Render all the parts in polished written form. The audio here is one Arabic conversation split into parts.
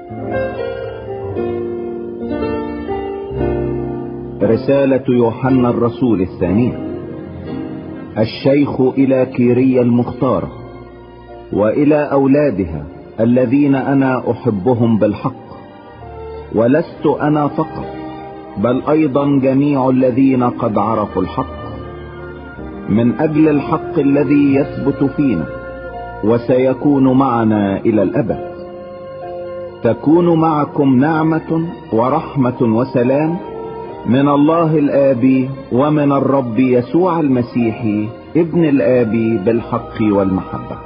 رسالة يوحنا الرسول الثانية. الشيخ إلى كيرية المختارة وإلى أولادها الذين أنا أحبهم بالحق، ولست أنا فقط بل أيضا جميع الذين قد عرفوا الحق، من أجل الحق الذي يثبت فينا وسيكون معنا إلى الأبد. تكون معكم نعمة ورحمة وسلام من الله الآب ومن الرب يسوع المسيح ابن الآب بالحق والمحبة.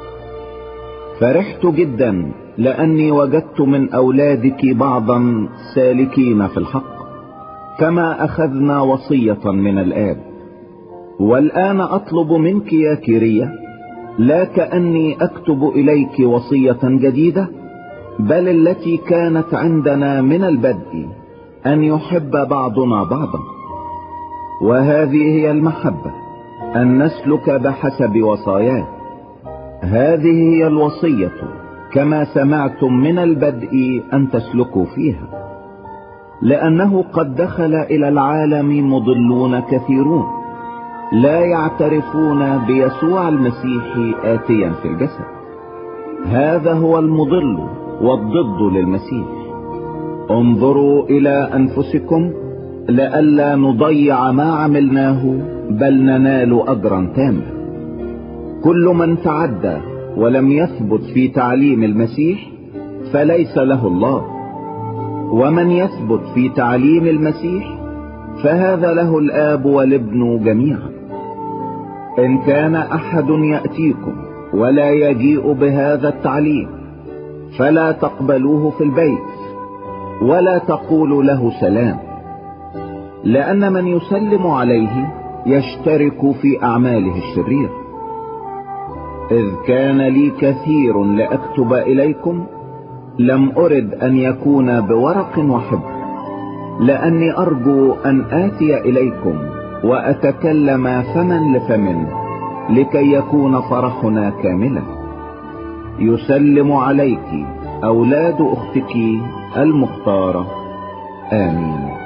فرحت جدا لأني وجدت من أولادك بعضا سالكين في الحق كما أخذنا وصية من الآب. والآن أطلب منك يا كيرية لا كأني أكتب إليك وصية جديدة، بل التي كانت عندنا من البدء، أن يحب بعضنا بعضا. وهذه هي المحبة، أن نسلك بحسب وصاياه. هذه هي الوصية كما سمعتم من البدء أن تسلكوا فيها، لأنه قد دخل إلى العالم مضلون كثيرون لا يعترفون بيسوع المسيح آتيا في الجسد. هذا هو المضل والضد للمسيح. انظروا إلى أنفسكم لئلا نضيع ما عملناه بل ننال أجرا تاما. كل من تعدى ولم يثبت في تعليم المسيح فليس له الله، ومن يثبت في تعليم المسيح فهذا له الآب والابن جميعا. إن كان أحد يأتيكم ولا يجيء بهذا التعليم فلا تقبلوه في البيت ولا تقولوا له سلام، لأن من يسلم عليه يشترك في أعماله الشريرة. إذ كان لي كثير لأكتب إليكم لم أرد أن يكون بورق وحبر، لأني أرجو أن آتي إليكم وأتكلم فمن لفم لكي يكون فرحنا كاملا. يسلم عليك أولاد أختك المختارة. آمين.